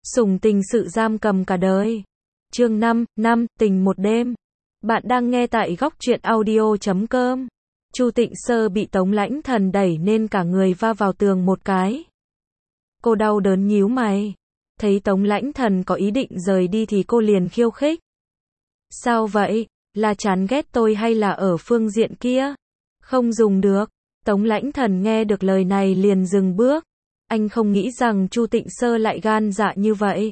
Sủng tình sự giam cầm cả đời. Chương 5, tình một đêm. Bạn đang nghe tại góc truyện audio.com. Chu Tịnh Sơ bị Tống Lãnh Thần đẩy nên cả người va vào tường một cái. Cô đau đớn nhíu mày. Thấy Tống Lãnh Thần có ý định rời đi thì cô liền khiêu khích. Sao vậy? Là chán ghét tôi hay là ở phương diện kia? Không dùng được. Tống Lãnh Thần nghe được lời này liền dừng bước. Anh không nghĩ rằng Chu Tịnh Sơ lại gan dạ như vậy.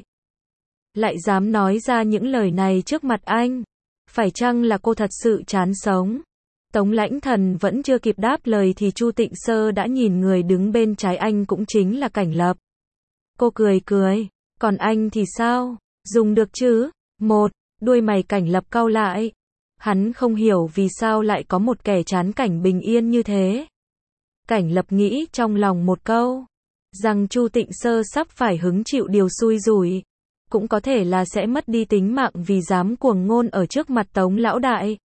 Lại dám nói ra những lời này trước mặt anh. Phải chăng là cô thật sự chán sống? Tống Lãnh Thần vẫn chưa kịp đáp lời thì Chu Tịnh Sơ đã nhìn người đứng bên trái anh, cũng chính là Cảnh Lập. Cô cười cười. Còn anh thì sao? Dùng được chứ? Đuôi mày Cảnh Lập cau lại. Hắn không hiểu vì sao lại có một kẻ chán cảnh bình yên như thế. Cảnh Lập nghĩ trong lòng một câu. Rằng Chu Tịnh Sơ sắp phải hứng chịu điều xui rủi. Cũng có thể là sẽ mất đi tính mạng vì dám cuồng ngôn ở trước mặt Tống lão đại.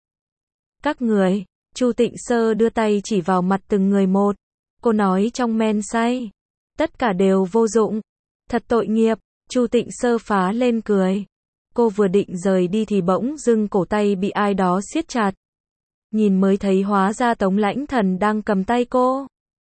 Các người, Chu Tịnh Sơ đưa tay chỉ vào mặt từng người một. Cô nói trong men say. Tất cả đều vô dụng. Thật tội nghiệp. Chu Tịnh Sơ phá lên cười. Cô vừa định rời đi thì bỗng dưng cổ tay bị ai đó siết chặt. Nhìn mới thấy hóa ra Tống Lãnh Thần đang cầm tay cô.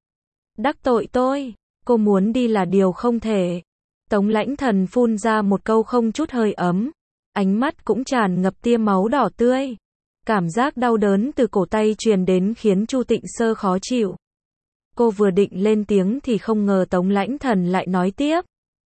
Đắc tội tôi. Cô muốn đi là điều không thể. Tống Lãnh Thần phun ra một câu không chút hơi ấm. Ánh mắt cũng tràn ngập tia máu đỏ tươi. Cảm giác đau đớn từ cổ tay truyền đến khiến Chu Tịnh Sơ khó chịu. Cô vừa định lên tiếng thì không ngờ Tống Lãnh Thần lại nói tiếp.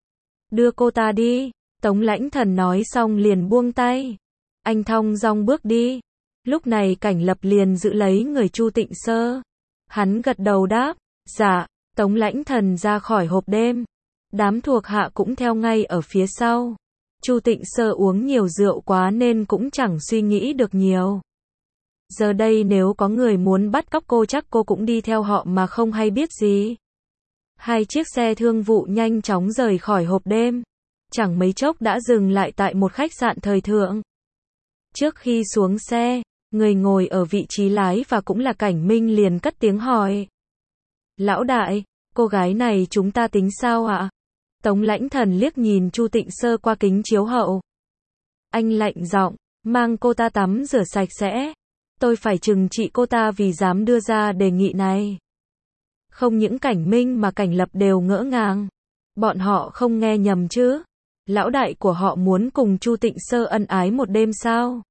Đưa cô ta đi. Tống Lãnh Thần nói xong liền buông tay. Anh thong dong bước đi. Lúc này Cảnh Lập liền giữ lấy người Chu Tịnh Sơ. Hắn gật đầu đáp. Dạ. Tống Lãnh Thần ra khỏi hộp đêm. Đám thuộc hạ cũng theo ngay ở phía sau. Chu Tịnh Sơ uống nhiều rượu quá nên cũng chẳng suy nghĩ được nhiều. Giờ đây nếu có người muốn bắt cóc cô chắc cô cũng đi theo họ mà không hay biết gì. Hai chiếc xe thương vụ nhanh chóng rời khỏi hộp đêm. Chẳng mấy chốc đã dừng lại tại một khách sạn thời thượng. Trước khi xuống xe, người ngồi ở vị trí lái và cũng là Cảnh Minh liền cất tiếng hỏi. Lão đại, cô gái này chúng ta tính sao ạ? Tống Lãnh Thần liếc nhìn Chu Tịnh Sơ qua kính chiếu hậu. Anh lạnh giọng, mang cô ta tắm rửa sạch sẽ. Tôi phải trừng trị cô ta vì dám đưa ra đề nghị này. Không những Cảnh Minh mà Cảnh Lập đều ngỡ ngàng. Bọn họ không nghe nhầm chứ? Lão đại của họ muốn cùng Chu Tịnh Sơ ân ái một đêm sao?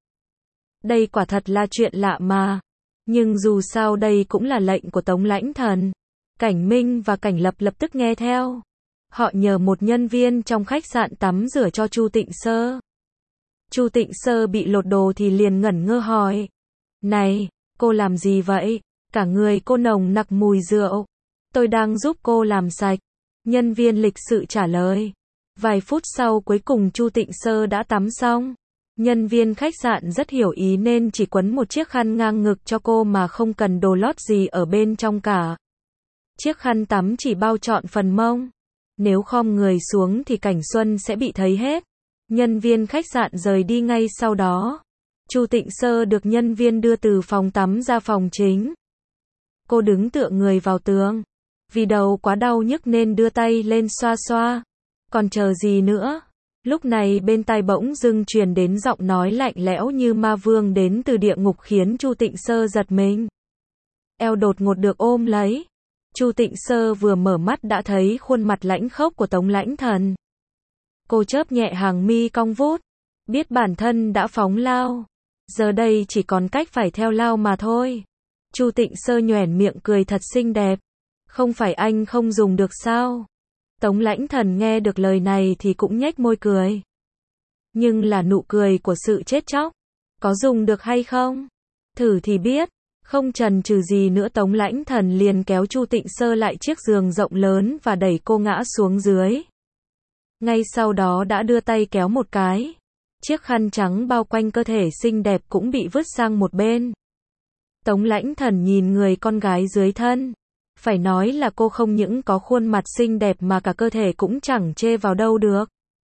Đây quả thật là chuyện lạ mà. Nhưng dù sao đây cũng là lệnh của Tống Lãnh Thần. Cảnh Minh và Cảnh Lập lập tức nghe theo. Họ nhờ một nhân viên trong khách sạn tắm rửa cho Chu Tịnh Sơ. Chu Tịnh Sơ bị lột đồ thì liền ngẩn ngơ hỏi. Này, cô làm gì vậy? Cả người cô nồng nặc mùi rượu. Tôi đang giúp cô làm sạch. Nhân viên lịch sự trả lời. Vài phút sau cuối cùng Chu Tịnh Sơ đã tắm xong. Nhân viên khách sạn rất hiểu ý nên chỉ quấn một chiếc khăn ngang ngực cho cô mà không cần đồ lót gì ở bên trong cả. Chiếc khăn tắm chỉ bao trọn phần mông. Nếu khom người xuống thì cảnh xuân sẽ bị thấy hết. Nhân viên khách sạn rời đi ngay sau đó. Chu Tịnh Sơ được nhân viên đưa từ phòng tắm ra phòng chính. Cô đứng tựa người vào tường. Vì đầu quá đau nhức nên đưa tay lên xoa xoa. Còn chờ gì nữa? Lúc này bên tai bỗng dưng truyền đến giọng nói lạnh lẽo như ma vương đến từ địa ngục khiến Chu Tịnh Sơ giật mình. Eo đột ngột được ôm lấy. Chu Tịnh Sơ vừa mở mắt đã thấy khuôn mặt lãnh khốc của Tống Lãnh Thần. Cô chớp nhẹ hàng mi cong vút. Biết bản thân đã phóng lao. Giờ đây chỉ còn cách phải theo lao mà thôi. Chu Tịnh Sơ nhoẻn miệng cười thật xinh đẹp. Không phải anh không dùng được sao? Tống Lãnh Thần nghe được lời này thì cũng nhếch môi cười. Nhưng là nụ cười của sự chết chóc. Có dùng được hay không? Thử thì biết. Không chần chừ gì nữa Tống Lãnh Thần liền kéo Chu Tịnh Sơ lại chiếc giường rộng lớn và đẩy cô ngã xuống dưới. Ngay sau đó đã đưa tay kéo một cái. Chiếc khăn trắng bao quanh cơ thể xinh đẹp cũng bị vứt sang một bên. Tống Lãnh Thần nhìn người con gái dưới thân. Phải nói là cô không những có khuôn mặt xinh đẹp mà cả cơ thể cũng chẳng chê vào đâu được.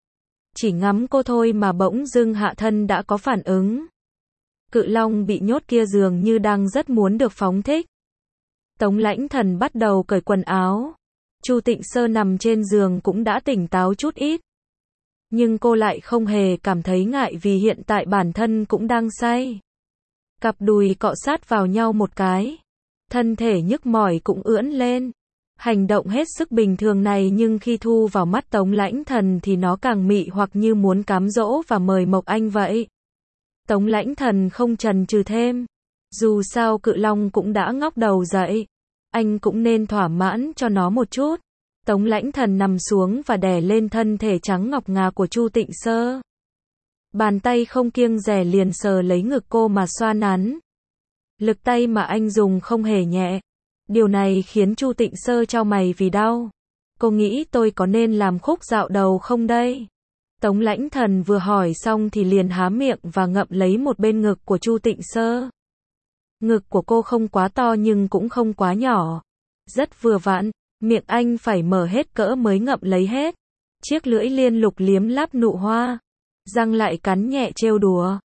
Chỉ ngắm cô thôi mà bỗng dưng hạ thân đã có phản ứng. Cự long bị nhốt kia dường như đang rất muốn được phóng thích. Tống Lãnh Thần bắt đầu cởi quần áo. Chu Tịnh Sơ nằm trên giường cũng đã tỉnh táo chút ít. Nhưng cô lại không hề cảm thấy ngại vì hiện tại bản thân cũng đang say. Cặp đùi cọ sát vào nhau một cái. Thân thể nhức mỏi cũng ưỡn lên. Hành động hết sức bình thường này nhưng khi thu vào mắt Tống Lãnh Thần thì nó càng mị hoặc như muốn cám dỗ và mời mộc anh vậy. Tống Lãnh Thần không chần chừ thêm. Dù sao Cự Long cũng đã ngóc đầu dậy. Anh cũng nên thỏa mãn cho nó một chút. Tống Lãnh Thần nằm xuống và đè lên thân thể trắng ngọc ngà của Chu Tịnh Sơ. Bàn tay không kiêng dè liền sờ lấy ngực cô mà xoa nắn. Lực tay mà anh dùng không hề nhẹ. Điều này khiến Chu Tịnh Sơ chau mày vì đau. Cô nghĩ tôi có nên làm khúc dạo đầu không đây? Tống Lãnh Thần vừa hỏi xong thì liền há miệng và ngậm lấy một bên ngực của Chu Tịnh Sơ. Ngực của cô không quá to nhưng cũng không quá nhỏ. Rất vừa vặn, miệng anh phải mở hết cỡ mới ngậm lấy hết. Chiếc lưỡi liên lục liếm láp nụ hoa. Răng lại cắn nhẹ trêu đùa.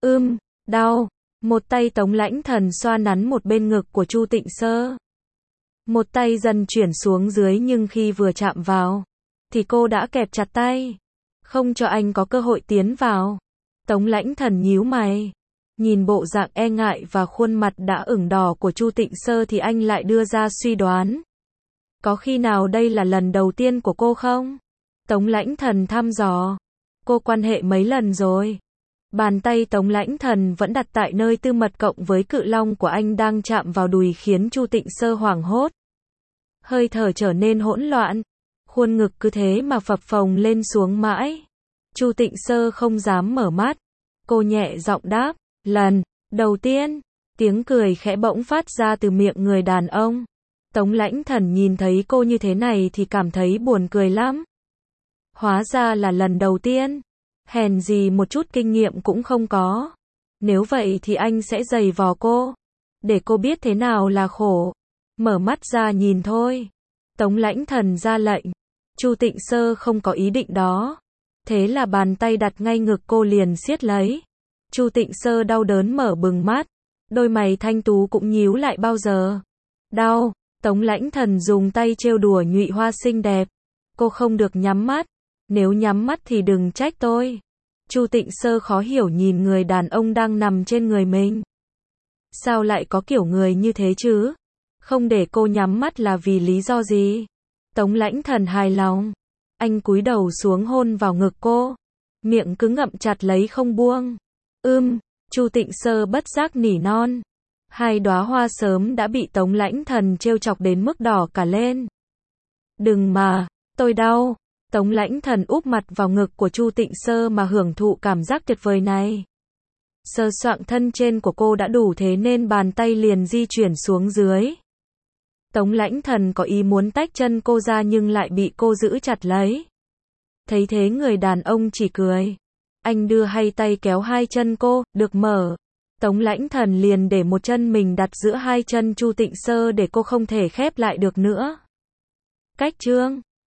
Đau. Một tay Tống Lãnh Thần xoa nắn một bên ngực của Chu Tịnh Sơ. Một tay dần chuyển xuống dưới nhưng khi vừa chạm vào, thì cô đã kẹp chặt tay. Không cho anh có cơ hội tiến vào. Tống Lãnh Thần nhíu mày. Nhìn bộ dạng e ngại và khuôn mặt đã ửng đỏ của Chu Tịnh Sơ thì anh lại đưa ra suy đoán. Có khi nào đây là lần đầu tiên của cô không? Tống Lãnh Thần thăm dò. Cô quan hệ mấy lần rồi? Bàn tay Tống Lãnh Thần vẫn đặt tại nơi tư mật cộng với Cự Long của anh đang chạm vào đùi khiến Chu Tịnh Sơ hoảng hốt. Hơi thở trở nên hỗn loạn. Khuôn ngực cứ thế mà phập phồng lên xuống mãi. Chu Tịnh Sơ không dám mở mắt. Cô nhẹ giọng đáp. Lần đầu tiên. Tiếng cười khẽ bỗng phát ra từ miệng người đàn ông. Tống Lãnh Thần nhìn thấy cô như thế này thì cảm thấy buồn cười lắm. Hóa ra là lần đầu tiên. Hèn gì một chút kinh nghiệm cũng không có. Nếu vậy thì anh sẽ giày vò cô. Để cô biết thế nào là khổ. Mở mắt ra nhìn thôi. Tống Lãnh Thần ra lệnh. Chu Tịnh Sơ không có ý định đó. Thế là bàn tay đặt ngay ngực cô liền siết lấy. Chu Tịnh Sơ đau đớn mở bừng mắt. Đôi mày thanh tú cũng nhíu lại bao giờ. Đau. Tống Lãnh Thần dùng tay trêu đùa nhụy hoa xinh đẹp. Cô không được nhắm mắt. Nếu nhắm mắt thì đừng trách tôi. Chu Tịnh Sơ khó hiểu nhìn người đàn ông đang nằm trên người mình. Sao lại có kiểu người như thế chứ? Không để cô nhắm mắt là vì lý do gì? Tống Lãnh Thần hài lòng. Anh cúi đầu xuống hôn vào ngực cô. Miệng cứ ngậm chặt lấy không buông. Chu Tịnh Sơ bất giác nỉ non. Hai đóa hoa sớm đã bị Tống Lãnh Thần trêu chọc đến mức đỏ cả lên. Đừng mà, tôi đau. Tống Lãnh Thần úp mặt vào ngực của Chu Tịnh Sơ mà hưởng thụ cảm giác tuyệt vời này. Sờ soạng thân trên của cô đã đủ thế nên bàn tay liền di chuyển xuống dưới. Tống Lãnh Thần có ý muốn tách chân cô ra nhưng lại bị cô giữ chặt lấy. Thấy thế người đàn ông chỉ cười. Anh đưa hai tay kéo hai chân cô, được mở. Tống Lãnh Thần liền để một chân mình đặt giữa hai chân Chu Tịnh Sơ để cô không thể khép lại được nữa. Cách chương